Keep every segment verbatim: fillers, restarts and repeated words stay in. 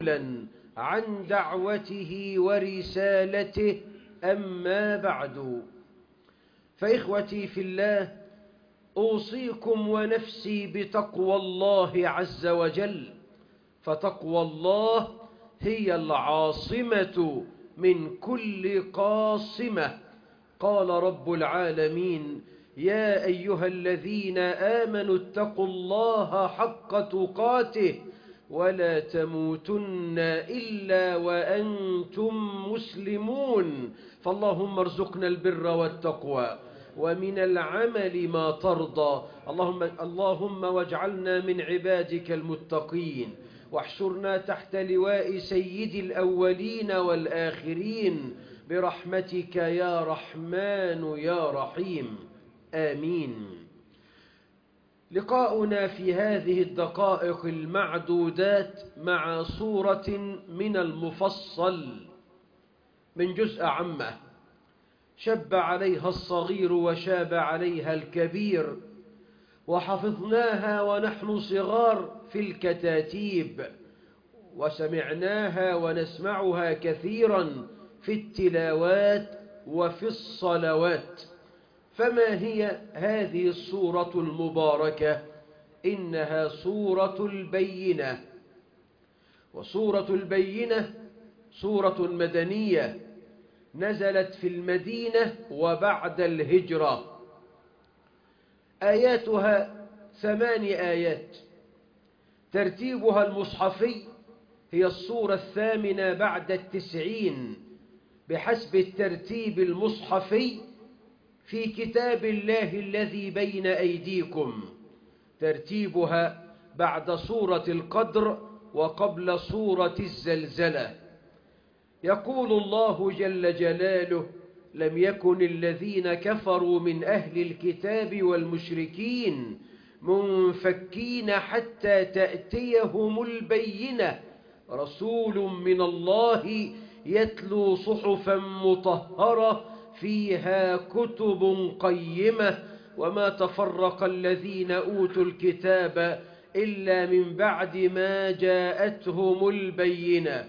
عن دعوته ورسالته، أما بعد، فإخوتي في الله، أوصيكم ونفسي بتقوى الله عز وجل، فتقوى الله هي العاصمة من كل قاصمة. قال رب العالمين: يا أيها الذين آمنوا اتقوا الله حق تقاته ولا تموتن إلا وأنتم مسلمون. فاللهم ارزقنا البر والتقوى ومن العمل ما ترضى. اللهم, اللهم واجعلنا من عبادك المتقين، واحشرنا تحت لواء سيد الأولين والآخرين برحمتك يا رحمن يا رحيم، آمين. لقاؤنا في هذه الدقائق المعدودات مع سورة من المفصل من جزء عامة، شب عليها الصغير وشاب عليها الكبير، وحفظناها ونحن صغار في الكتاتيب، وسمعناها ونسمعها كثيرا في التلاوات وفي الصلوات. فما هي هذه السورة المباركة؟ إنها سورة البينة. وسورة البينة سورة مدنية نزلت في المدينة وبعد الهجرة. آياتها ثمان آيات. ترتيبها المصحفي هي السورة الثامنة بعد التسعين بحسب الترتيب المصحفي في كتاب الله الذي بين أيديكم. ترتيبها بعد سورة القدر وقبل سورة الزلزلة. يقول الله جل جلاله: لم يكن الذين كفروا من أهل الكتاب والمشركين منفكين حتى تأتيهم البينة، رسول من الله يتلو صحفا مطهرة فيها كتب قيمة وما تفرق الذين أوتوا الكتاب إلا من بعد ما جاءتهم البينة.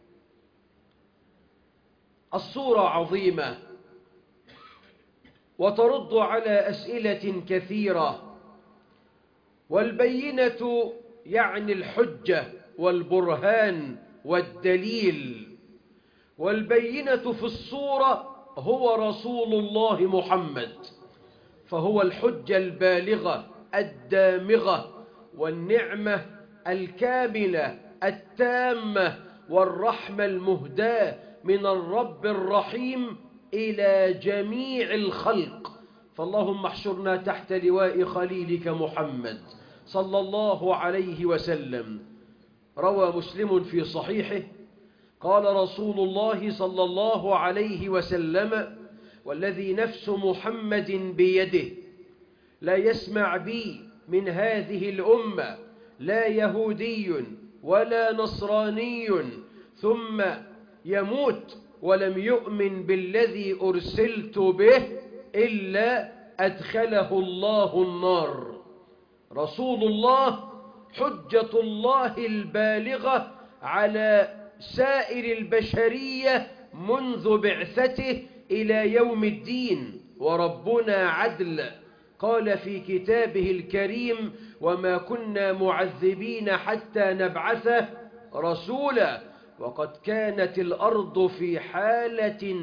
السورة عظيمة وترد على أسئلة كثيرة. والبينة يعني الحجة والبرهان والدليل. والبينة في السورة هو رسول الله محمد، فهو الحجة البالغة الدامغة والنعمة الكاملة التامة والرحمة المهداة من الرب الرحيم إلى جميع الخلق. فاللهم احشرنا تحت لواء خليلك محمد صلى الله عليه وسلم. روى مسلم في صحيحه قال رسول الله صلى الله عليه وسلم: والذي نفس محمد بيده لا يسمع بي من هذه الأمة لا يهودي ولا نصراني ثم يموت ولم يؤمن بالذي أرسلت به إلا أدخله الله النار. رسول الله حجة الله البالغة على سائر البشرية منذ بعثته إلى يوم الدين، وربنا عدل. قال في كتابه الكريم: وما كنا معذبين حتى نبعث رسولا. وقد كانت الأرض في حالة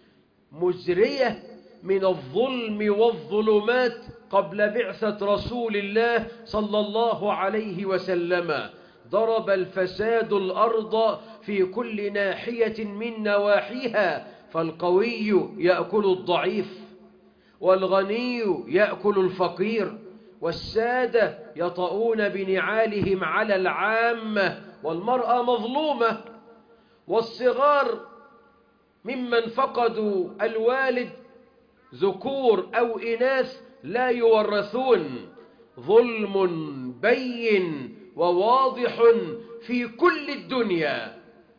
مزرية من الظلم والظلمات قبل بعثة رسول الله صلى الله عليه وسلم. ضرب الفساد الأرض في كل ناحية من نواحيها، فالقوي يأكل الضعيف والغني يأكل الفقير، والسادة يطؤون بنعالهم على العامة، والمرأة مظلومة، والصغار ممن فقدوا الوالد ذكور أو إناث لا يورثون. ظلم بين وواضح في كل الدنيا.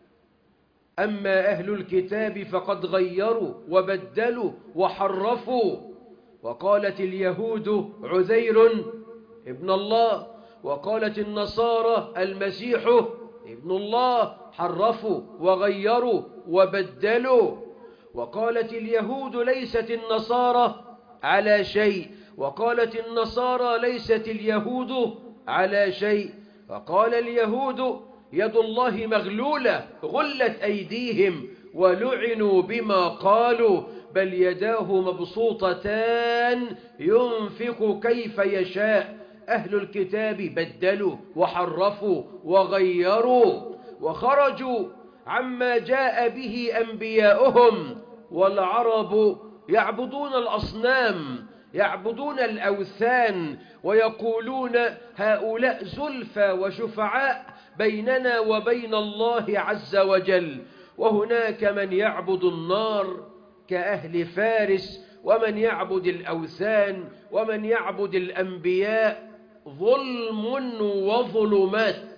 أما أهل الكتاب فقد غيروا وبدلوا وحرفوا، وقالت اليهود عزير ابن الله، وقالت النصارى المسيح ابن الله، حرفوا وغيروا وبدلوا. وقالت اليهود ليست النصارى على شيء، وقالت النصارى ليست اليهود على شيء. فقال اليهود يد الله مغلولة غلت أيديهم ولعنوا بما قالوا، بل يداه مبسوطتان ينفق كيف يشاء. أهل الكتاب بدلوا وحرفوا وغيروا وخرجوا عما جاء به أنبياؤهم. والعرب يعبدون الأصنام، يعبدون الأوثان، ويقولون هؤلاء زلفى وشفعاء بيننا وبين الله عز وجل. وهناك من يعبد النار كأهل فارس، ومن يعبد الأوثان، ومن يعبد الأنبياء. ظلم وظلمات.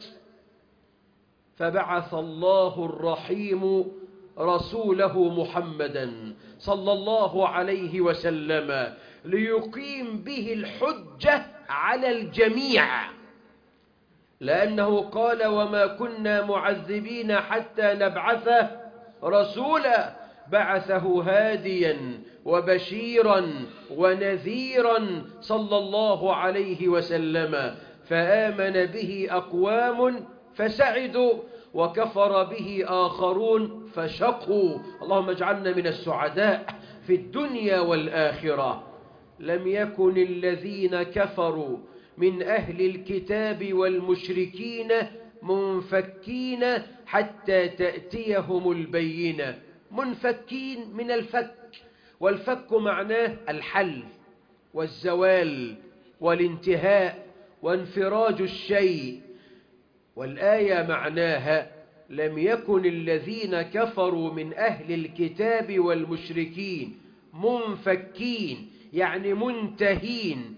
فبعث الله الرحيم رسوله محمدا صلى الله عليه وسلم ليقيم به الحجة على الجميع، لأنه قال وما كنا معذبين حتى نبعث رسولا. بعثه هاديا وبشيرا ونذيرا صلى الله عليه وسلم، فآمن به أقوام فسعدوا وكفر به آخرون فشقوا. اللهم اجعلنا من السعداء في الدنيا والآخرة. لم يكن الذين كفروا من أهل الكتاب والمشركين منفكين حتى تأتيهم البينة. منفكين من الفك، والفك معناه الحل والزوال والانتهاء وانفراج الشيء. والآية معناها لم يكن الذين كفروا من أهل الكتاب والمشركين منفكين، يعني منتهين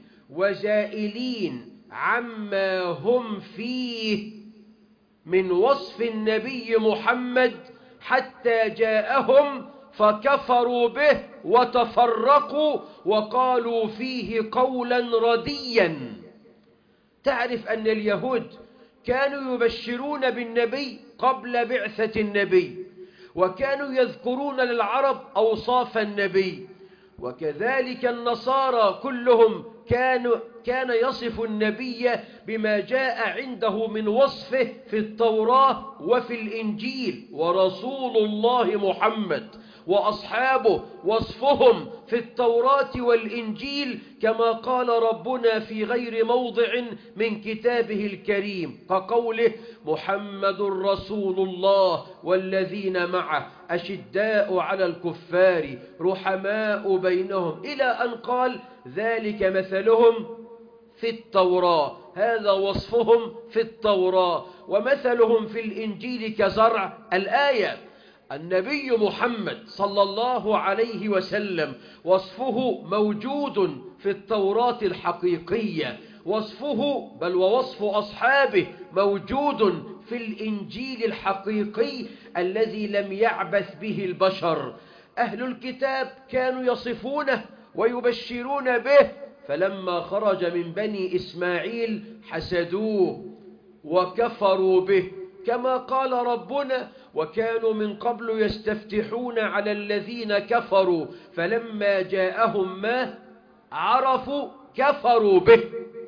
وزائلين عما هم فيه من وصف النبي محمد حتى جاءهم فكفروا به وتفرقوا وقالوا فيه قولا رديا. تعرف أن اليهود كانوا يبشرون بالنبي قبل بعثة النبي، وكانوا يذكرون للعرب أوصاف النبي، وكذلك النصارى كلهم كانوا كان يصف النبي بما جاء عنده من وصفه في التوراة وفي الإنجيل. ورسول الله محمد وأصحابه وصفهم في التوراة والإنجيل كما قال ربنا في غير موضع من كتابه الكريم، كقوله محمد رسول الله والذين معه أشداء على الكفار رحماء بينهم، إلى أن قال ذلك مثلهم في التوراة. هذا وصفهم في التوراة، ومثلهم في الإنجيل كزرع. الآية النبي محمد صلى الله عليه وسلم وصفه موجود في التوراة الحقيقية، وصفه بل ووصف أصحابه موجود في الإنجيل الحقيقي الذي لم يعبث به البشر. أهل الكتاب كانوا يصفونه ويبشرون به، فلما خرج من بني إسماعيل حسدوه وكفروا به، كما قال ربنا وكانوا من قبل يستفتحون على الذين كفروا فلما جاءهم ما عرفوا كفروا به.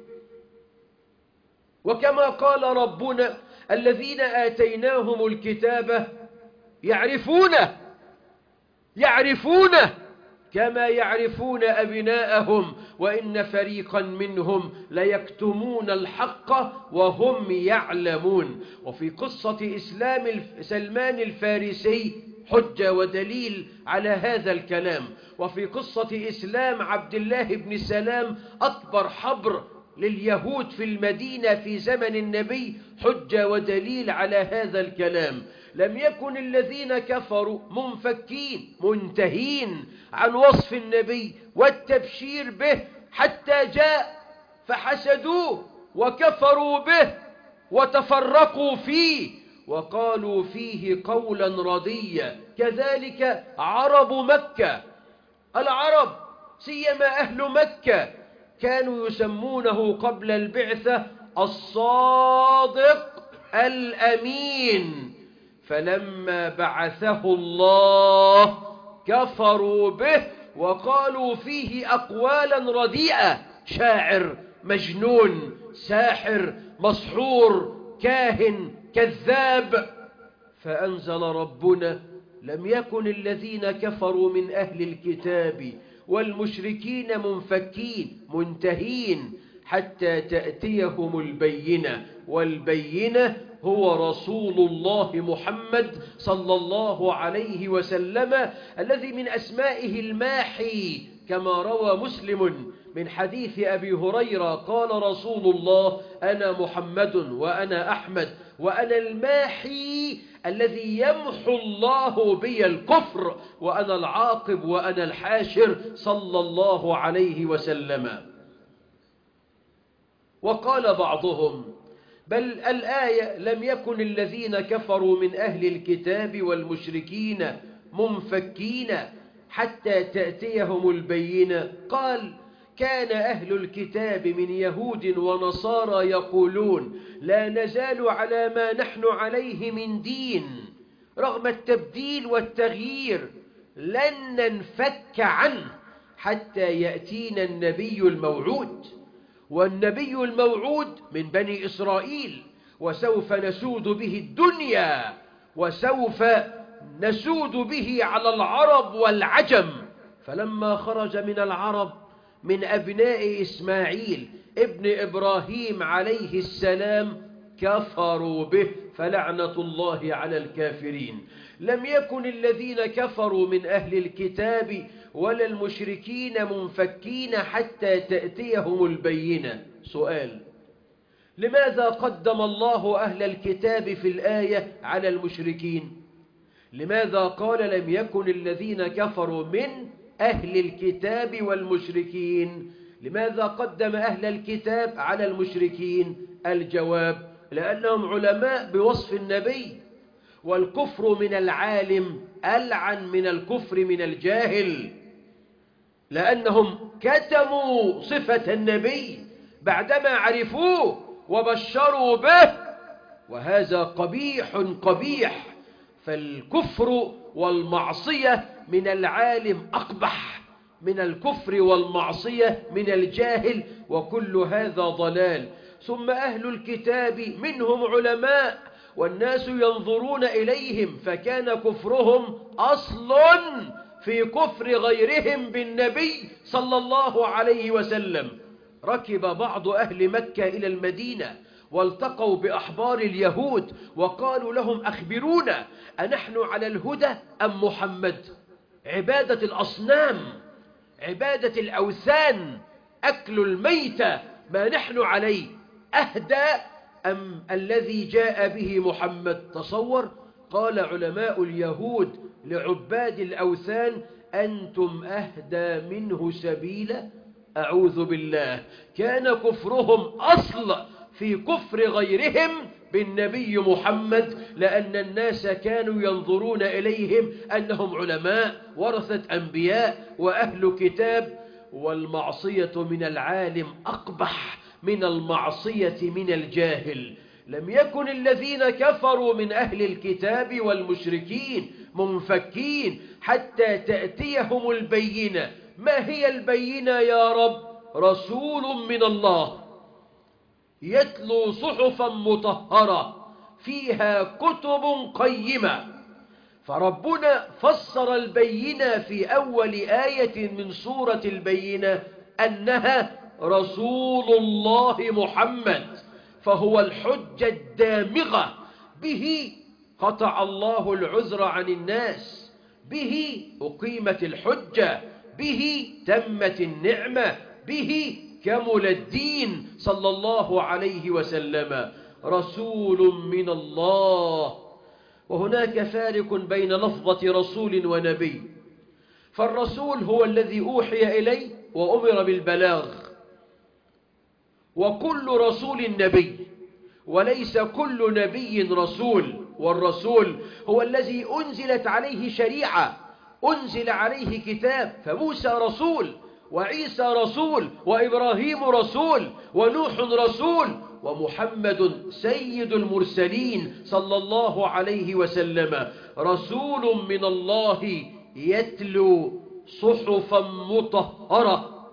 وكما قال ربنا الذين آتيناهم الكتاب يعرفونه يعرفونه كما يعرفون أبناءهم وإن فريقا منهم ليكتمون الحق وهم يعلمون. وفي قصة إسلام سلمان الفارسي حجة ودليل على هذا الكلام، وفي قصة إسلام عبد الله بن سلام أكبر حبر لليهود في المدينة في زمن النبي حجة ودليل على هذا الكلام. لم يكن الذين كفروا منفكين منتهين عن وصف النبي والتبشير به حتى جاء فحسدوه وكفروا به وتفرقوا فيه وقالوا فيه قولا رديا. كذلك عرب مكة، العرب سيما أهل مكة كانوا يسمونه قبل البعثة الصادق الأمين، فلما بعثه الله كفروا به وقالوا فيه أقوالا رديئة: شاعر، مجنون، ساحر، مسحور، كاهن، كذاب. فأنزل ربنا: لم يكن الذين كفروا من أهل الكتاب والمشركين منفكين منتهين حتى تأتيهم البينة، والبينة هو رسول الله محمد صلى الله عليه وسلم، الذي من أسمائه الماحي، كما روى مسلم من حديث أبي هريرة قال رسول الله: أنا محمد وأنا أحمد وأنا الماحي الذي يمحو الله بي الكفر، وأنا العاقب وأنا الحاشر، صلى الله عليه وسلم. وقال بعضهم: بل الآية لم يكن الذين كفروا من أهل الكتاب والمشركين منفكين حتى تأتيهم البينة، قال: كان أهل الكتاب من يهود ونصارى يقولون: لا نزال على ما نحن عليه من دين، رغم التبديل والتغيير لن ننفك عنه حتى يأتينا النبي الموعود. والنبي الموعود من بني إسرائيل، وسوف نسود به الدنيا، وسوف نسود به على العرب والعجم. فلما خرج من العرب من أبناء إسماعيل ابن إبراهيم عليه السلام كفروا به، فلعنة الله على الكافرين. لم يكن الذين كفروا من أهل الكتاب ولا المشركين منفكين حتى تأتيهم البينة. سؤال: لماذا قدم الله أهل الكتاب في الآية على المشركين؟ لماذا قال لم يكن الذين كفروا من أهل الكتاب والمشركين؟ لماذا قدم أهل الكتاب على المشركين؟ الجواب: لأنهم علماء بوصف النبي، والكفر من العالم ألعن من الكفر من الجاهل، لأنهم كتموا صفة النبي بعدما عرفوه وبشروا به، وهذا قبيح قبيح. فالكفر والمعصية من العالم أقبح من الكفر والمعصية من الجاهل، وكل هذا ضلال. ثم أهل الكتاب منهم علماء والناس ينظرون إليهم، فكان كفرهم أصل في كفر غيرهم بالنبي صلى الله عليه وسلم. ركب بعض أهل مكة إلى المدينة والتقوا بأحبار اليهود وقالوا لهم: أخبرونا، أنحن على الهدى أم محمد؟ عبادة الأصنام، عبادة الأوثان، أكل الميتة، ما نحن عليه أهدى أم الذي جاء به محمد؟ تصور. قال علماء اليهود لعباد الأوثان: أنتم أهدى منه سبيلا. أعوذ بالله. كان كفرهم أصل في كفر غيرهم بالنبي محمد، لأن الناس كانوا ينظرون إليهم أنهم علماء ورثة أنبياء وأهل كتاب. والمعصية من العالم أقبح من المعصية من الجاهل. لم يكن الذين كفروا من أهل الكتاب والمشركين منفكين حتى تأتيهم البينة. ما هي البينة يا رب؟ رسول من الله يتلو صحفا مطهرة فيها كتب قيمة. فربنا فسر البينة في أول آية من سورة البينة أنها رسول الله محمد، فهو الحجة الدامغة، به قطع الله العذر عن الناس، به أقيمت الحجة، به تمت النعمة، به كمل الدين صلى الله عليه وسلم. رسول من الله. وهناك فارق بين لفظة رسول ونبي. فالرسول هو الذي أوحي إليه وأمر بالبلاغ، وكل رسول نبي، وليس كل نبي رسول. والرسول هو الذي أنزلت عليه شريعة، أنزل عليه كتاب. فموسى رسول وعيسى رسول، وإبراهيم رسول، ونوح رسول، ومحمد سيد المرسلين صلى الله عليه وسلم رسول من الله يتلو صحفا مطهرة.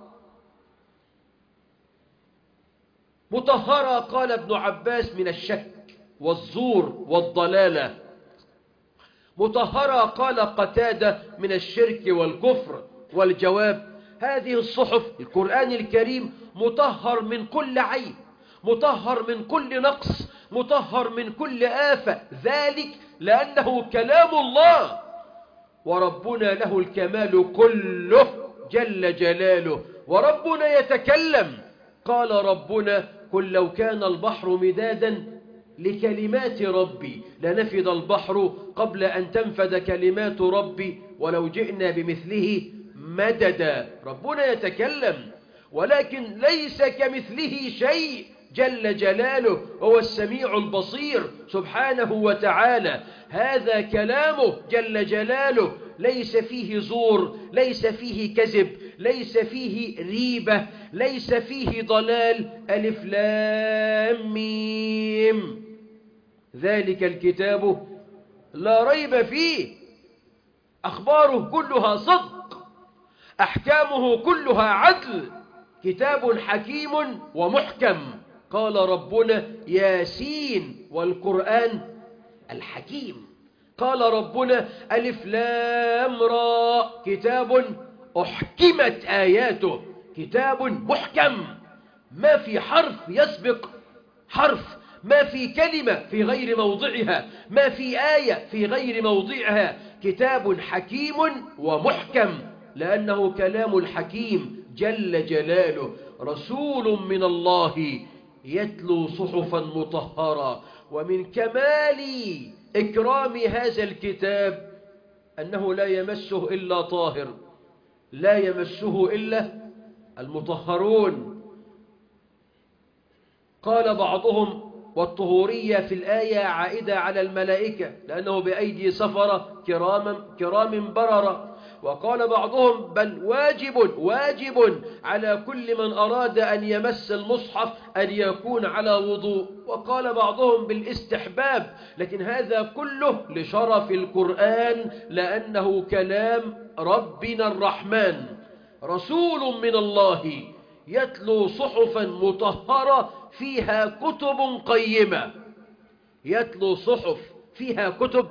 مطهرة قال ابن عباس من الشك والزور والضلالة. مطهرة قال قتادة من الشرك والكفر. والجواب: هذه الصحف القرآن الكريم مطهر من كل عيب، مطهر من كل نقص، مطهر من كل آفة، ذلك لأنه كلام الله، وربنا له الكمال كله جل جلاله، وربنا يتكلم. قال ربنا: قل لو كان البحر مدادا لكلمات ربي لنفد البحر قبل أن تنفد كلمات ربي ولو جئنا بمثله مددا. ربنا يتكلم، ولكن ليس كمثله شيء جل جلاله، هو السميع البصير سبحانه وتعالى. هذا كلامه جل جلاله، ليس فيه زور، ليس فيه كذب، ليس فيه ريبة، ليس فيه ضلال. ألف لام ميم، ذلك الكتاب لا ريب فيه. أخباره كلها صدق، أحكامه كلها عدل، كتاب حكيم ومحكم. قال ربنا: ياسين والقرآن الحكيم. قال ربنا: ألف لام را، كتاب أحكمت آياته، كتاب محكم، ما في حرف يسبق حرف، ما في كلمة في غير موضعها، ما في آية في غير موضعها. كتاب حكيم ومحكم، لأنه كلام الحكيم جل جلاله. رسول من الله يتلو صحفا مطهرة. ومن كمال إكرام هذا الكتاب أنه لا يمسه إلا طاهر، لا يمسه إلا المطهرون. قال بعضهم: والطهورية في الآية عائدة على الملائكة لأنه بأيدي سفرة كرام كرام بررة. وقال بعضهم: بل واجب واجب على كل من أراد أن يمس المصحف أن يكون على وضوء. وقال بعضهم بالاستحباب، لكن هذا كله لشرف القرآن لأنه كلام ربنا الرحمن. رسول من الله يتلو صحفا مطهرة فيها كتب قيمة. يتلو صحف فيها كتب،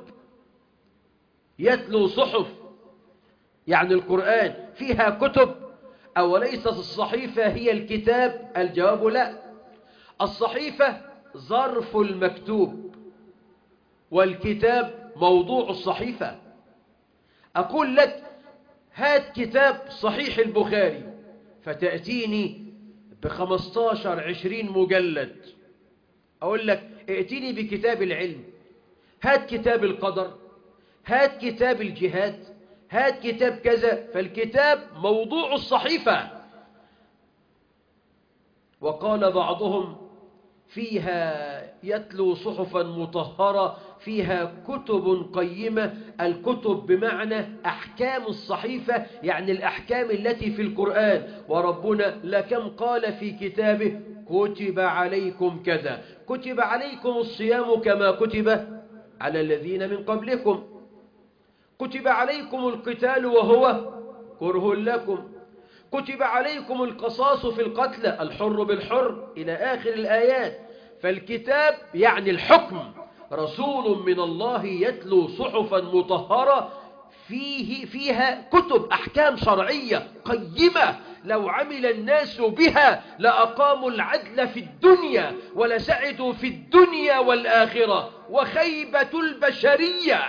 يتلو صحف يعني القرآن فيها كتب. أوليست الصحيفة هي الكتاب؟ الجواب لا، الصحيفة ظرف المكتوب، والكتاب موضوع الصحيفة. أقول لك: هات كتاب صحيح البخاري، فتأتيني بخمستاشر عشرين مجلد. أقول لك: ائتني بكتاب العلم، هات كتاب القدر، هات كتاب الجهاد، هات كتاب كذا. فالكتاب موضوع الصحيفة. وقال بعضهم: فيها يتلو صحفا مطهرة فيها كتب قيمة. الكتب بمعنى أحكام الصحيفة، يعني الأحكام التي في القرآن. وربنا لكم قال في كتابه: كتب عليكم كذا، كتب عليكم الصيام كما كتب على الذين من قبلكم، كتب عليكم القتال وهو كره لكم، كتب عليكم القصاص في القتلى، الحر بالحر، إلى آخر الآيات. فالكتاب يعني الحكم. رسول من الله يتلو صحفا مطهرة فيه فيها كتب أحكام شرعية قيمة، لو عمل الناس بها لأقاموا العدل في الدنيا ولسعدوا في الدنيا والآخرة. وخيبة البشرية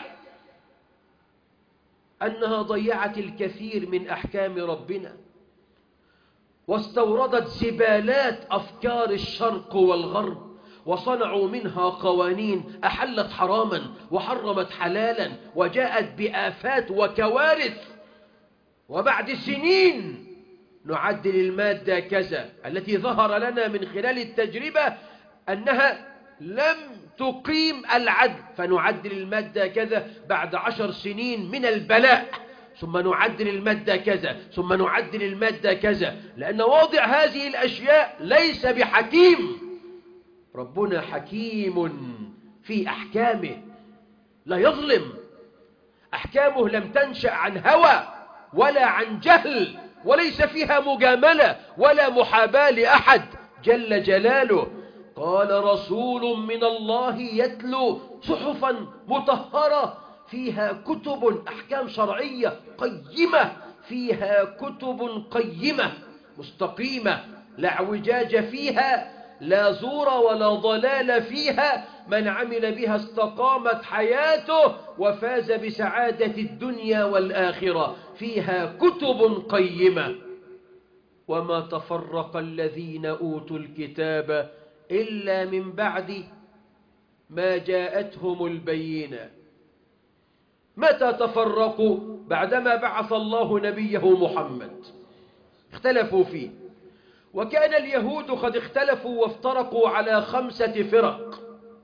أنها ضيعت الكثير من أحكام ربنا، واستوردت زبالات أفكار الشرق والغرب، وصنعوا منها قوانين أحلت حراما وحرمت حلالا، وجاءت بآفات وكوارث. وبعد سنين نعدل المادة كذا التي ظهر لنا من خلال التجربة أنها لم تقيم العدل، فنعدل المادة كذا بعد عشر سنين من البلاء. ثم نعدل المادة كذا ثم نعدل المادة كذا، لأن واضع هذه الأشياء ليس بحكيم. ربنا حكيم في أحكامه لا يظلم. أحكامه لم تنشأ عن هوى ولا عن جهل، وليس فيها مجاملة ولا محاباة لأحد جل جلاله. قال رسول من الله يتلو صحفا مطهرة فيها كتب، أحكام شرعية قيمة، فيها كتب قيمة مستقيمة لا اعوجاج فيها لا زور ولا ضلال فيها، من عمل بها استقامت حياته وفاز بسعادة الدنيا والآخرة. فيها كتب قيمة. وما تفرق الذين أوتوا الكتاب إلا من بعد ما جاءتهم البينة. متى تفرقوا؟ بعدما بعث الله نبيه محمد اختلفوا فيه، وكان اليهود قد اختلفوا وافترقوا على خمسة فرق.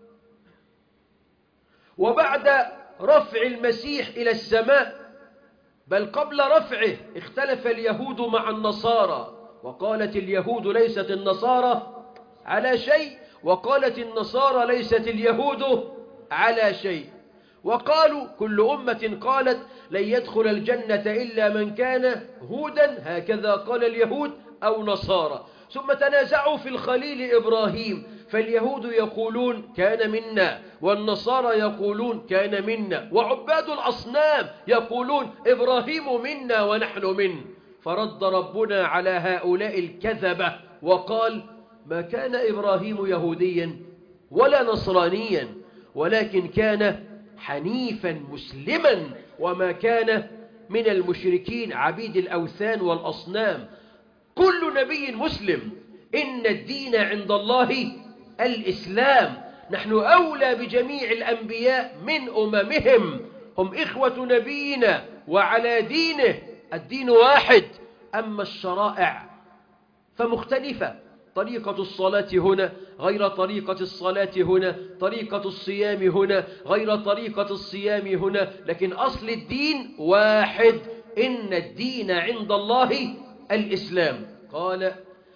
وبعد رفع المسيح إلى السماء، بل قبل رفعه، اختلف اليهود مع النصارى، وقالت اليهود ليست النصارى على شيء، وقالت النصارى ليست اليهود على شيء. وقالوا كل أمة قالت لن يدخل الجنة إلا من كان هودا، هكذا قال اليهود، أو نصارى. ثم تنازعوا في الخليل إبراهيم، فاليهود يقولون كان منا، والنصارى يقولون كان منا، وعباد الأصنام يقولون إبراهيم منا ونحن منه. فرد ربنا على هؤلاء الكذبة وقال ما كان إبراهيم يهوديا ولا نصرانيا، ولكن كان حنيفا مسلما، وما كان من المشركين عبيد الأوثان والأصنام. كل نبي مسلم. إن الدين عند الله الإسلام. نحن أولى بجميع الأنبياء من أممهم، هم إخوة نبينا وعلى دينه، الدين واحد. أما الشرائع فمختلفة، طريقة الصلاة هنا غير طريقة الصلاة هنا، طريقة الصيام هنا غير طريقة الصيام هنا، لكن أصل الدين واحد. إن الدين عند الله الإسلام. قال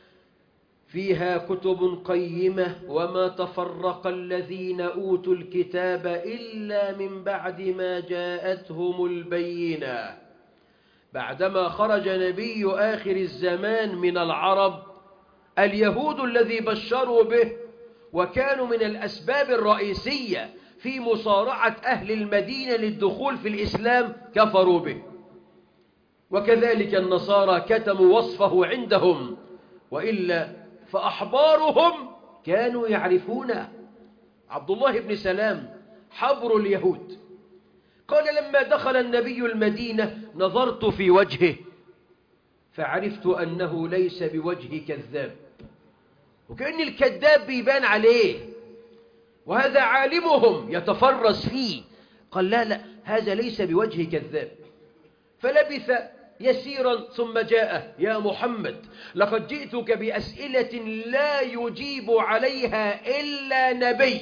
فيها كتب قيمة وما تفرق الذين أوتوا الكتاب إلا من بعد ما جاءتهم البينة. بعدما خرج نبي آخر الزمان من العرب اليهود الذي بشروا به، وكانوا من الأسباب الرئيسية في مصارعة أهل المدينة للدخول في الإسلام، كفروا به. وكذلك النصارى كتموا وصفه عندهم، وإلا فأحبارهم كانوا يعرفونه. عبد الله بن سلام حبر اليهود قال لما دخل النبي المدينة نظرت في وجهه فعرفت أنه ليس بوجه كذاب، وكأن الكذاب بيبان عليه، وهذا عالمهم يتفرس فيه. قال لا لا هذا ليس بوجه كذاب. فلبث يسيرا ثم جاء يا محمد لقد جئتك بأسئلة لا يجيب عليها إلا نبي.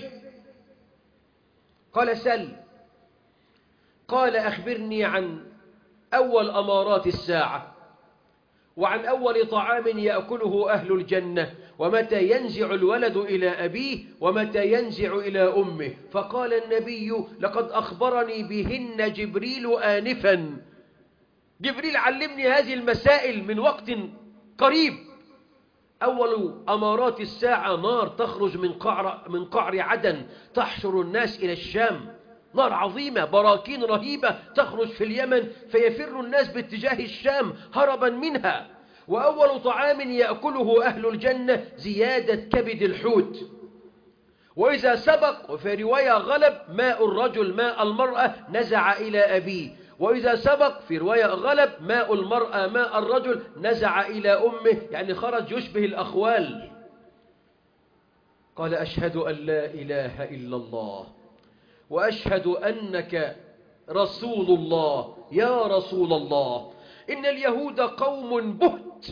قال سل. قال أخبرني عن أول أمارات الساعة، وعن أول طعام يأكله أهل الجنة، ومتى ينزع الولد إلى أبيه، ومتى ينزع إلى أمه. فقال النبي لقد أخبرني بهن جبريل آنفا. جبريل علمني هذه المسائل من وقت قريب. أول أمارات الساعة نار تخرج من قعر, من قعر عدن تحشر الناس إلى الشام، نار عظيمة براكين رهيبة تخرج في اليمن، فيفر الناس باتجاه الشام هربا منها. وأول طعام يأكله أهل الجنة زيادة كبد الحوت. وإذا سبق، وفي رواية غلب، ماء الرجل ماء المرأة نزع إلى أبيه، وإذا سبق في رواية غلب ماء المرأة ماء الرجل نزع إلى أمه، يعني خرج يشبه الأخوال. قال أشهد أن لا إله إلا الله وأشهد أنك رسول الله. يا رسول الله إن اليهود قوم بهت،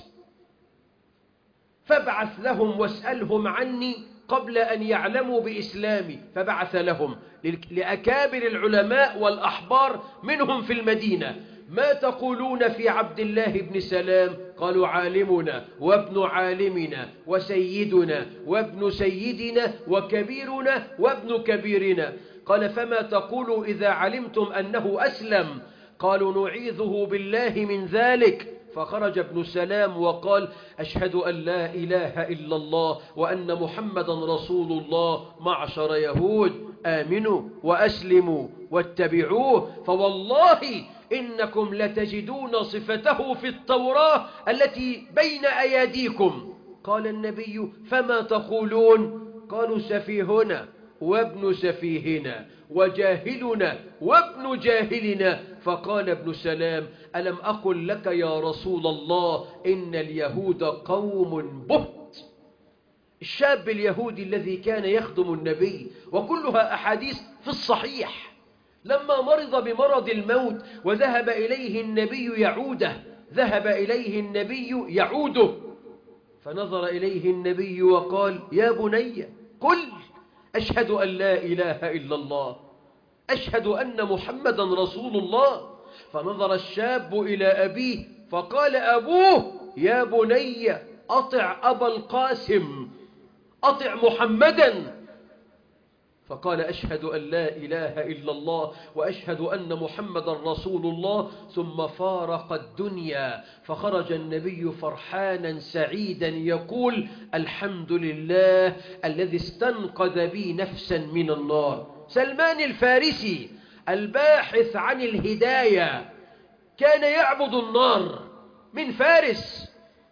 فابعث لهم واسألهم عني قبل أن يعلموا بإسلامي. فبعث لهم لأكابر العلماء والأحبار منهم في المدينة، ما تقولون في عبد الله بن سلام؟ قالوا عالمنا وابن عالمنا وسيدنا وابن سيدنا وكبيرنا وابن كبيرنا. قال فما تقول إذا علمتم أنه أسلم؟ قالوا نعيذه بالله من ذلك. فخرج ابن سلام وقال أشهد أن لا إله إلا الله وأن محمدا رسول الله. معشر يهود آمنوا وأسلموا واتبعوه، فوالله إنكم لتجدون صفته في التوراة التي بين أيديكم. قال النبي فما تقولون؟ قالوا سفيهنا وابن سفيهنا وجاهلنا وابن جاهلنا. فقال ابن سلام ألم أقل لك يا رسول الله إن اليهود قوم بهت؟ الشاب اليهودي الذي كان يخدم النبي وكلها أحاديث في الصحيح، لما مرض بمرض الموت وذهب إليه النبي يعوده ذهب إليه النبي يعوده فنظر إليه النبي وقال يا بني قل أشهد أن لا إله إلا الله أشهد أن محمدا رسول الله. فنظر الشاب إلى أبيه فقال أبوه يا بني أطع أبا القاسم أطع محمدا. فقال أشهد أن لا إله إلا الله وأشهد أن محمدا رسول الله. ثم فارق الدنيا. فخرج النبي فرحانا سعيدا يقول الحمد لله الذي استنقذ بي نفسا من النار. سلمان الفارسي الباحث عن الهداية كان يعبد النار من فارس،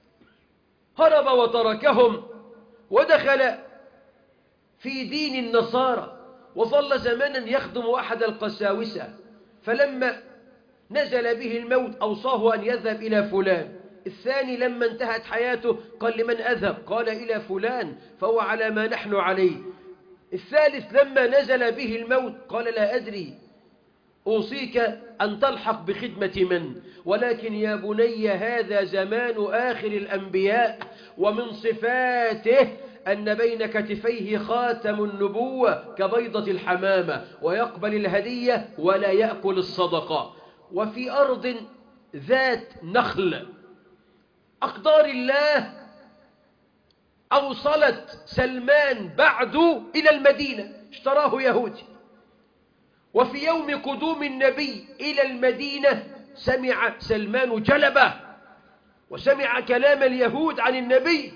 هرب وتركهم ودخل في دين النصارى وظل زمانا يخدم أحد القساوسة. فلما نزل به الموت أوصاه أن يذهب إلى فلان. الثاني لما انتهت حياته قال لمن أذهب؟ قال إلى فلان فهو على ما نحن عليه. الثالث لما نزل به الموت قال لا أدري أوصيك أن تلحق بخدمة من؟ ولكن يا بني هذا زمان آخر الأنبياء ومن صفاته أن بين كتفيه خاتم النبوة كبيضة الحمامة ويقبل الهدية ولا يأكل الصدقة. وفي أرض ذات نخل أقدار الله أوصلت سلمان بعد إلى المدينة، اشتراه يهودي. وفي يوم قدوم النبي إلى المدينة سمع سلمان جلبة وسمع كلام اليهود عن النبي،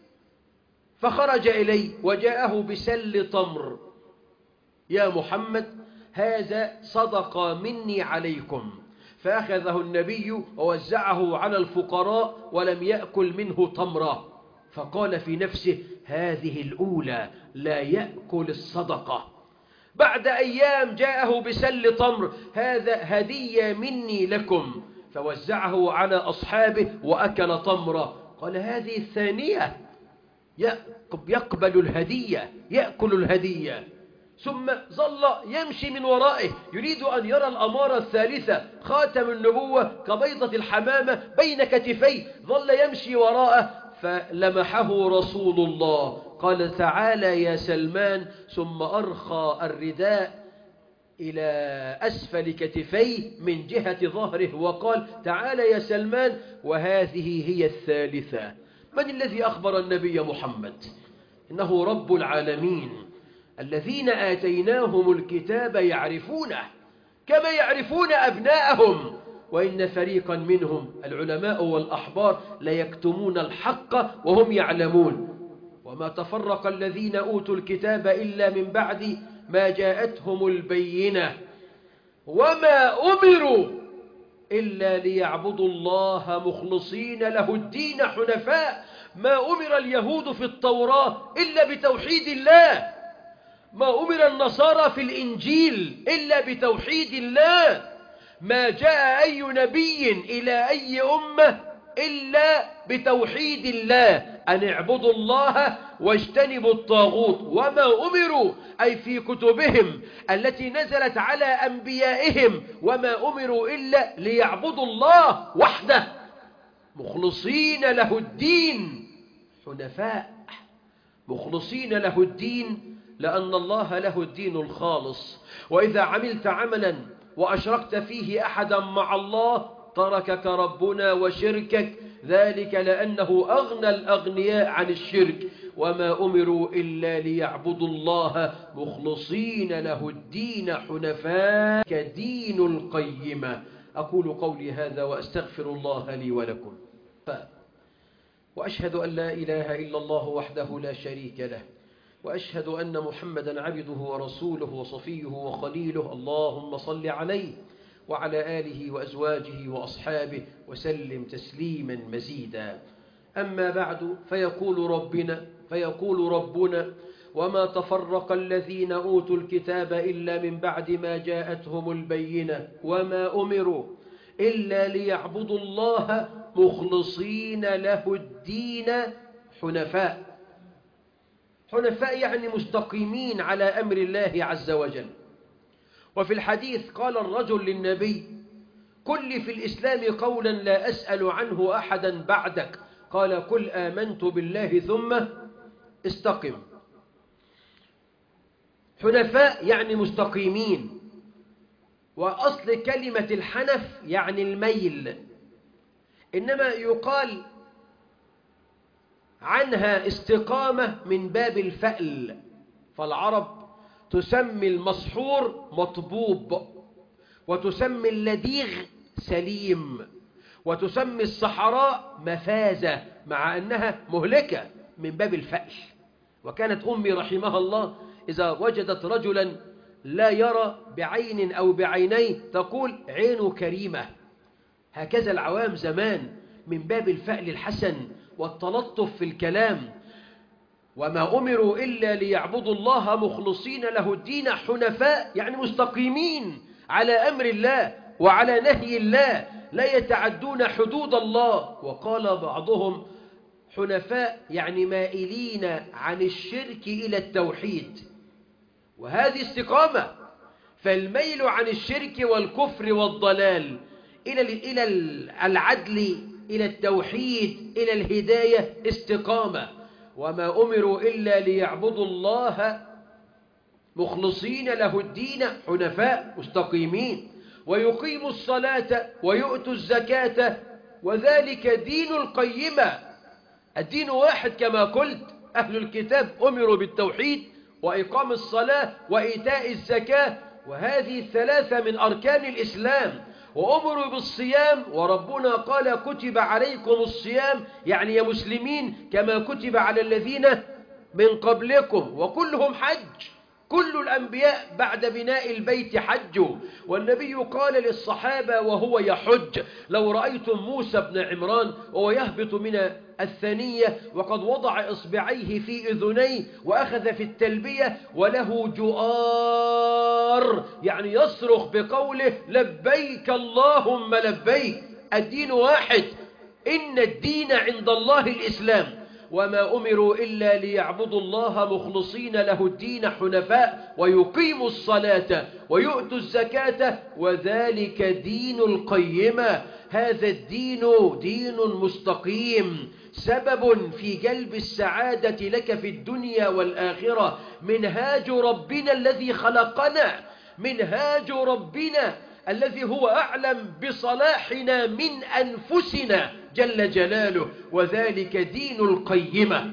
فخرج إليه وجاءه بسل تمر. يا محمد هذا صدقة مني عليكم. فأخذه النبي ووزعه على الفقراء ولم يأكل منه تمرة. فقال في نفسه هذه الأولى لا يأكل الصدقة. بعد أيام جاءه بسل تمر هذا هدية مني لكم. فوزعه على أصحابه وأكل تمرة. قال هذه الثانية يقبل الهدية يأكل الهدية. ثم ظل يمشي من ورائه يريد أن يرى الأمارة الثالثة خاتم النبوة كبيضة الحمامة بين كتفيه. ظل يمشي وراءه فلمحه رسول الله قال تعالى يا سلمان. ثم أرخى الرداء إلى أسفل كتفيه من جهة ظهره وقال تعالى يا سلمان. وهذه هي الثالثة. من الذي أخبر النبي محمد؟ إنه رب العالمين الذين آتيناهم الكتاب يعرفونه كما يعرفون أبناءهم وإن فريقا منهم العلماء والأحبار ليكتمون الحق وهم يعلمون. وما تفرق الذين أوتوا الكتاب إلا من بعد ما جاءتهم البينة وما أمروا إلا ليعبدوا الله مخلصين له الدين حنفاء. ما أمر اليهود في التوراة إلا بتوحيد الله، ما أمر النصارى في الإنجيل إلا بتوحيد الله، ما جاء أي نبي إلى أي أمة إلا بتوحيد الله أن اعبدوا الله واجتنبوا الطاغوت. وما أمروا أي في كتبهم التي نزلت على أنبيائهم وما أمروا إلا ليعبدوا الله وحده مخلصين له الدين حنفاء. مخلصين له الدين لأن الله له الدين الخالص. وإذا عملت عملا وأشركت فيه أحدا مع الله تركك ربنا وشركك، ذلك لأنه أغنى الأغنياء عن الشرك، وما أمروا إلا ليعبدوا الله مخلصين له الدين حنفاء كدين القيمة. أقول قولي هذا وأستغفر الله لي ولكم، وأشهد أن لا إله إلا الله وحده لا شريك له، وأشهد أن محمدا عبده ورسوله وصفيه وخليله، اللهم صل عليه وعلى آله وأزواجه وأصحابه وسلم تسليما مزيدا. أما بعد، فيقول ربنا فيقول ربنا وما تفرق الذين أوتوا الكتاب إلا من بعد ما جاءتهم البينة وما أمروا إلا ليعبدوا الله مخلصين له الدين حنفاء. حنفاء يعني مستقيمين على أمر الله عز وجل. وفي الحديث قال الرجل للنبي: قل لي في الإسلام قولا لا أسأل عنه أحدا بعدك. قال: قل آمنت بالله ثم استقم. حنفاء يعني مستقيمين، وأصل كلمة الحنف يعني الميل، إنما يقال عنها استقامة من باب الفأل، فالعرب تسمي المسحور مطبوب، وتسمي اللديغ سليم، وتسمي الصحراء مفازة، مع أنها مهلكة من باب الفأل. وكانت أمي رحمها الله إذا وجدت رجلا لا يرى بعين أو بعينيه تقول: عينه كريمة. هكذا العوام زمان من باب الفأل الحسن والتلطف في الكلام. وما أمروا إلا ليعبدوا الله مخلصين له الدين حنفاء يعني مستقيمين على أمر الله وعلى نهي الله، لا يتعدون حدود الله. وقال بعضهم: حنفاء يعني مائلين عن الشرك إلى التوحيد، وهذه استقامة. فالميل عن الشرك والكفر والضلال إلى إلى العدل، إلى التوحيد، إلى الهداية استقامة. وما أمروا إلا ليعبدوا الله مخلصين له الدين حنفاء مستقيمين، ويقيموا الصلاة ويؤتوا الزكاة وذلك دين القيمة. الدين واحد كما قلت، أهل الكتاب أمروا بالتوحيد وإقام الصلاة وإيتاء الزكاة، وهذه الثلاثة من أركان الإسلام. وأمروا بالصيام، وربنا قال: كتب عليكم الصيام، يعني يا مسلمين كما كتب على الذين من قبلكم. وكلهم حج، كل الأنبياء بعد بناء البيت حجوا. والنبي قال للصحابة وهو يحج: لو رأيتم موسى بن عمران وهو يهبط من الثانية وقد وضع إصبعيه في أذنيه وأخذ في التلبية وله جؤار، يعني يصرخ بقوله: لبيك اللهم لبيك. الدين واحد، إن الدين عند الله الإسلام. وما أمروا إلا ليعبدوا الله مخلصين له الدين حنفاء ويقيموا الصلاة ويؤتوا الزكاة وذلك دين القيمة. هذا الدين دين مستقيم، سبب في جلب السعادة لك في الدنيا والآخرة. منهاج ربنا الذي خلقنا، منهاج ربنا الذي هو أعلم بصلاحنا من أنفسنا جل جلاله، وذلك دين القيمة.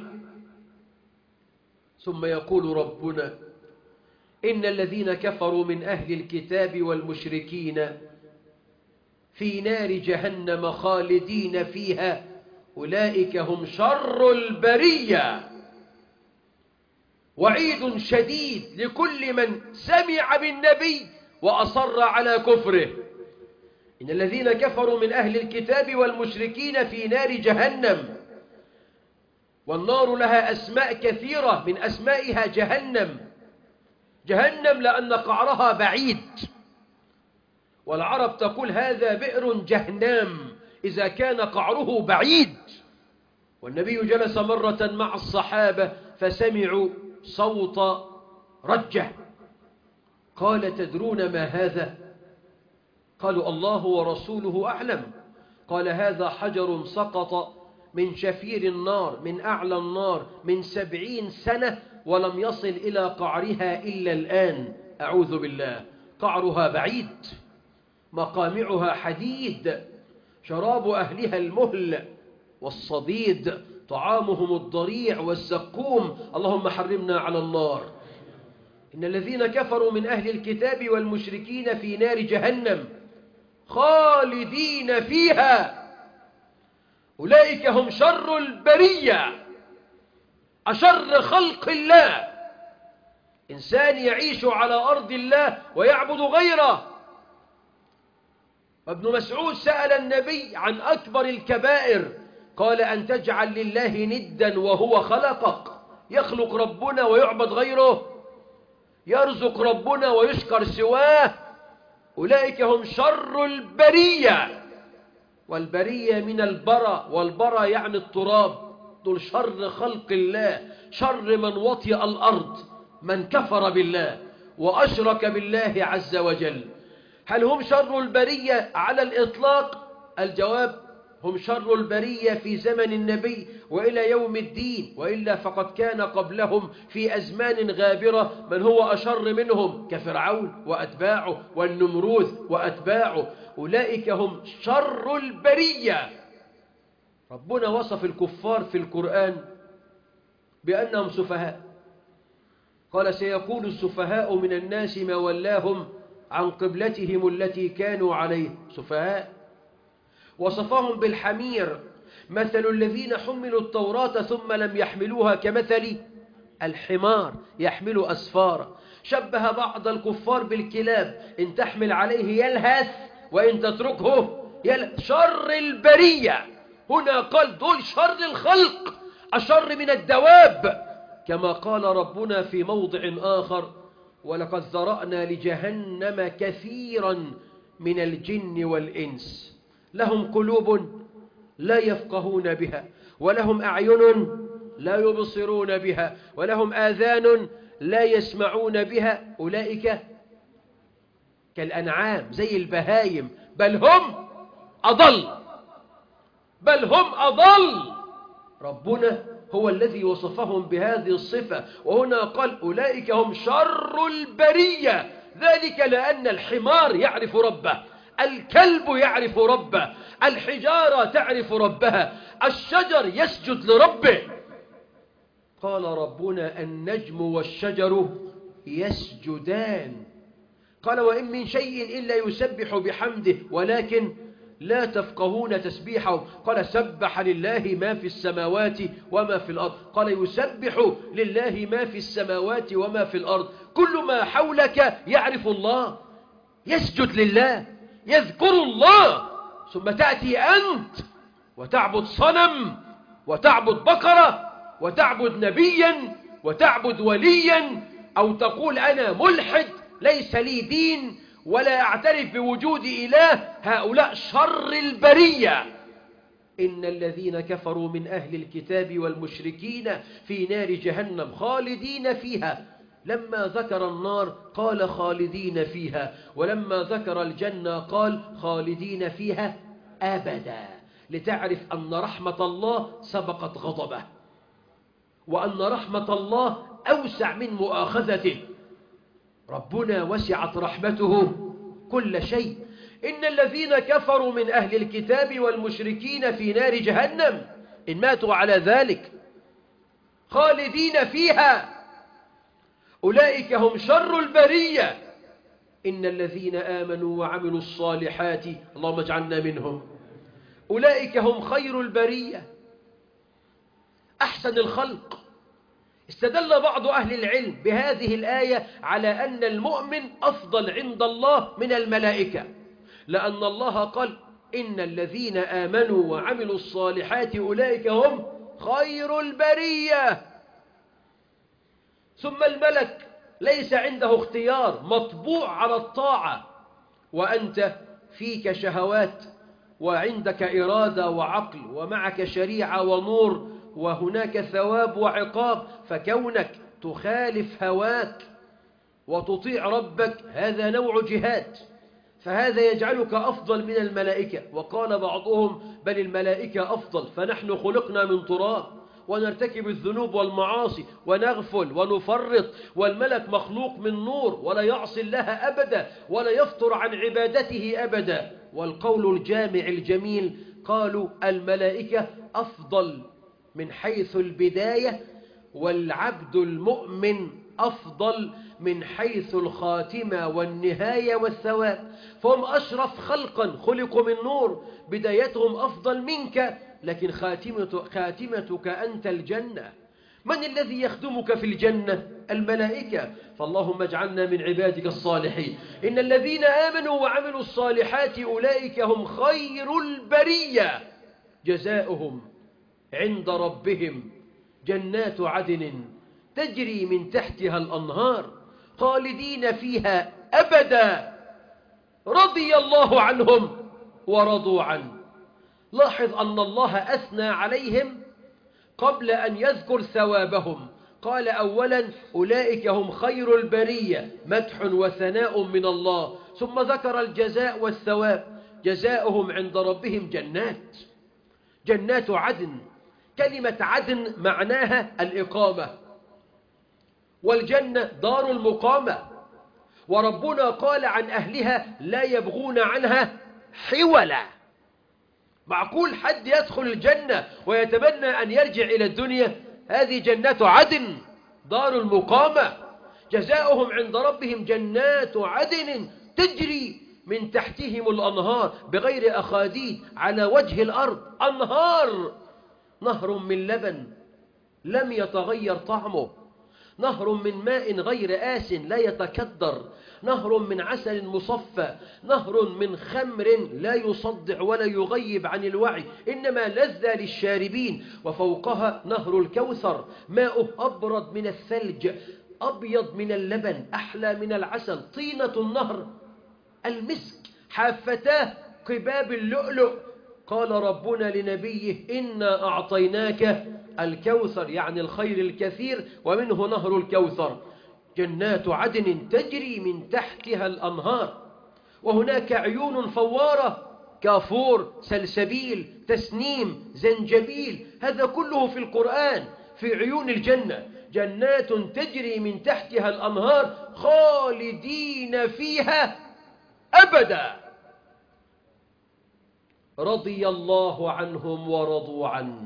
ثم يقول ربنا: إن الذين كفروا من أهل الكتاب والمشركين في نار جهنم خالدين فيها أولئك هم شر البرية. وعيد شديد لكل من سمع بالنبي وأصر على كفره. إن الذين كفروا من أهل الكتاب والمشركين في نار جهنم، والنار لها أسماء كثيرة، من أسمائها جهنم. جهنم لأن قعرها بعيد، والعرب تقول هذا بئر جهنم إذا كان قعره بعيد. والنبي جلس مرة مع الصحابة فسمعوا صوت رجة، قال: تدرون ما هذا؟ قالوا: الله ورسوله أعلم. قال: هذا حجر سقط من شفير النار، من أعلى النار، من سبعين سنة ولم يصل إلى قعرها إلا الآن. أعوذ بالله، قعرها بعيد. مقامعها حديد شراب أهلها المهل والصديد طعامهم الضريع والزقوم اللهم حرمنا على النار. إن الذين كفروا من أهل الكتاب والمشركين في نار جهنم خالدين فيها أولئك هم شر البرية، أشر خلق الله، إنسان يعيش على أرض الله ويعبد غيره. ابن مسعود سأل النبي عن أكبر الكبائر، قال أن تجعل لله ندا وهو خلقك. يخلق ربنا ويعبد غيره، يرزق ربنا ويشكر سواه. أولئك هم شر البرية، والبرية من البرى، والبرى يعني التراب. دول شر خلق الله، شر من وطئ الأرض، من كفر بالله وأشرك بالله عز وجل. هل هم شر البرية على الإطلاق؟ الجواب هم شر البرية في زمن النبي وإلى يوم الدين، وإلا فقد كان قبلهم في أزمان غابرة من هو أشر منهم كفرعون وأتباعه والنمروذ وأتباعه. أولئك هم شر البرية. ربنا وصف الكفار في القرآن بأنهم سفهاء، قال سيقول السفهاء من الناس ما ولاهم عن قبلتهم التي كانوا عليه. سفهاء. وصفهم بالحمير، مثل الذين حملوا التوراة ثم لم يحملوها كمثل الحمار يحمل أسفارا. شبه بعض الكفار بالكلاب، إن تحمل عليه يلهث وإن تتركه يلهث. شر البرية. هنا قال دول شر الخلق، أشر من الدواب، كما قال ربنا في موضع آخر ولقد ذرأنا لجهنم كثيرا من الجن والإنس لهم قلوب لا يفقهون بها ولهم أعين لا يبصرون بها ولهم آذان لا يسمعون بها أولئك كالأنعام زي البهايم بل هم أضل بل هم أضل. ربنا هو الذي وصفهم بهذه الصفة، وهنا قال أولئك هم شر البرية. ذلك لأن الحمار يعرف ربه، الكلب يعرف ربه، الحجارة تعرف ربها، الشجر يسجد لربه. قال ربنا النجم والشجر يسجدان. قال وإن من شيء إلا يسبح بحمده ولكن لا تفقهون تسبيحه. قال سبح لله ما في السماوات وما في الأرض. قال يسبح لله ما في السماوات وما في الأرض. كل ما حولك يعرف الله، يسجد لله، يذكر الله. ثم تأتي أنت وتعبد صنم وتعبد بقرة وتعبد نبيا وتعبد وليا، أو تقول أنا ملحد ليس لي دين ولا أعترف بوجود إله. هؤلاء شر البرية. إن الذين كفروا من أهل الكتاب والمشركين في نار جهنم خالدين فيها. لما ذكر النار قال خالدين فيها، ولما ذكر الجنة قال خالدين فيها أبدا، لتعرف أن رحمة الله سبقت غضبه، وأن رحمة الله أوسع من مؤاخذته. ربنا وسعت رحمته كل شيء. إن الذين كفروا من أهل الكتاب والمشركين في نار جهنم إن ماتوا على ذلك خالدين فيها أولئك هم شر البرية. إن الذين آمنوا وعملوا الصالحات اللهم اجعلنا منهم أولئك هم خير البرية، أحسن الخلق. استدل بعض أهل العلم بهذه الآية على أن المؤمن أفضل عند الله من الملائكة، لأن الله قال إن الذين آمنوا وعملوا الصالحات أولئك هم خير البرية. ثم الملك ليس عنده اختيار، مطبوع على الطاعة، وأنت فيك شهوات وعندك إرادة وعقل ومعك شريعة ونور، وهناك ثواب وعقاب. فكونك تخالف هواك وتطيع ربك هذا نوع جهاد، فهذا يجعلك أفضل من الملائكة. وقال بعضهم بل الملائكة أفضل، فنحن خلقنا من تراب ونرتكب الذنوب والمعاصي ونغفل ونفرط، والملك مخلوق من نور ولا يعصي الله أبدا ولا يفطر عن عبادته أبدا. والقول الجامع الجميل قالوا الملائكة أفضل من حيث البداية، والعبد المؤمن أفضل من حيث الخاتمة والنهاية والثواب، فهم أشرف خلقا خلقوا من نور، بدايتهم أفضل منك، لكن خاتمة خاتمتك أنت الجنة. من الذي يخدمك في الجنة؟ الملائكة. فاللهم اجعلنا من عبادك الصالحين. إن الذين آمنوا وعملوا الصالحات أولئك هم خير البرية، جزاؤهم عند ربهم جنات عدن تجري من تحتها الأنهار خالدين فيها أبدا رضي الله عنهم ورضوا عنه. لاحظ أن الله أثنى عليهم قبل أن يذكر ثوابهم، قال أولا أولئك هم خير البرية، مدح وثناء من الله، ثم ذكر الجزاء والثواب. جزاؤهم عند ربهم جنات، جنات عدن. كلمة عدن معناها الإقامة، والجنة دار المقامة، وربنا قال عن أهلها لا يبغون عنها حولا. معقول حد يدخل الجنة ويتمنى أن يرجع إلى الدنيا؟ هذه جنات عدن دار المقامة. جزاؤهم عند ربهم جنات عدن تجري من تحتهم الأنهار بغير أخاديد على وجه الأرض. أنهار، نهر من لبن لم يتغير طعمه، نهر من ماء غير آس لا يتكدر، نهر من عسل مصفى، نهر من خمر لا يصدع ولا يغيب عن الوعي، إنما لذة للشاربين. وفوقها نهر الكوثر، ماؤه أبرد من الثلج، أبيض من اللبن، أحلى من العسل. طينة النهر المسك، حافتاه قباب اللؤلؤ. قال ربنا لنبيه إنا أعطيناك الكوثر، يعني الخير الكثير، ومنه نهر الكوثر. جنات عدن تجري من تحتها الأنهار. وهناك عيون فوارة، كافور، سلسبيل، تسنيم، زنجبيل، هذا كله في القرآن في عيون الجنة. جنات تجري من تحتها الأنهار خالدين فيها أبدا رضي الله عنهم ورضوا عنه.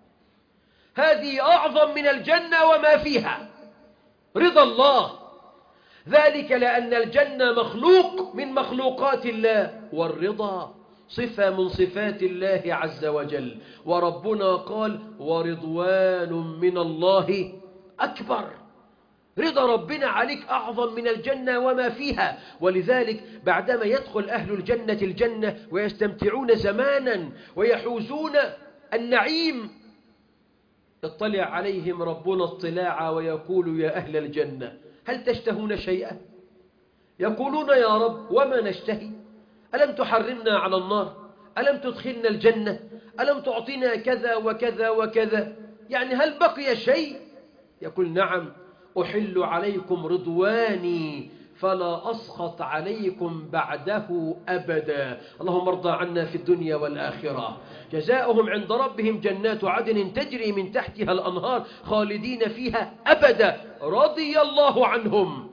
هذه أعظم من الجنة وما فيها، رضا الله. ذلك لأن الجنة مخلوق من مخلوقات الله، والرضا صفة من صفات الله عز وجل. وربنا قال ورضوان من الله أكبر. رضا ربنا عليك أعظم من الجنة وما فيها. ولذلك بعدما يدخل أهل الجنة الجنة ويستمتعون زمانا ويحوزون النعيم، يطلع عليهم ربنا اطلاعا ويقول يا أهل الجنة هل تشتهون شيئا؟ يقولون يا رب وما نشتهي؟ ألم تحرمنا على النار؟ ألم تدخلنا الجنة؟ ألم تعطينا كذا وكذا وكذا؟ يعني هل بقي شيء؟ يقول نعم، أحل عليكم رضواني فلا أسخط عليكم بعده أبدا. اللهم ارضى عنا في الدنيا والآخرة. جزاؤهم عند ربهم جنات عدن تجري من تحتها الأنهار خالدين فيها أبدا رضي الله عنهم.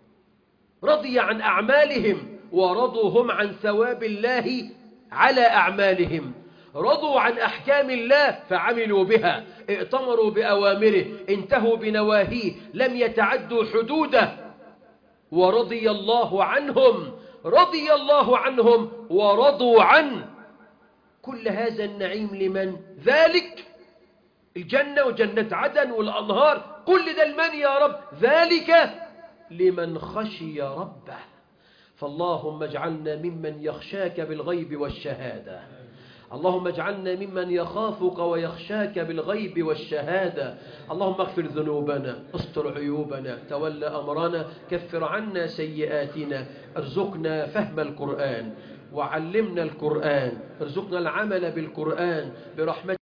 رضي عن أعمالهم ورضوا هم عن ثواب الله على أعمالهم. رضوا عن أحكام الله فعملوا بها، ائتمروا بأوامره، انتهوا بنواهيه، لم يتعدوا حدوده. ورضي الله عنهم، رضي الله عنهم ورضوا عنه. كل هذا النعيم لمن؟ ذلك الجنة وجنة عدن والأنهار، كل ده لمن يا رب؟ ذلك لمن خشي ربه. فاللهم اجعلنا ممن يخشاك بالغيب والشهادة. اللهم اجعلنا ممن يخافك ويخشاك بالغيب والشهادة. اللهم اغفر ذنوبنا، استر عيوبنا، تول أمرنا، كفر عنا سيئاتنا، ارزقنا فهم القرآن وعلمنا القرآن، ارزقنا العمل بالقرآن برحمتك.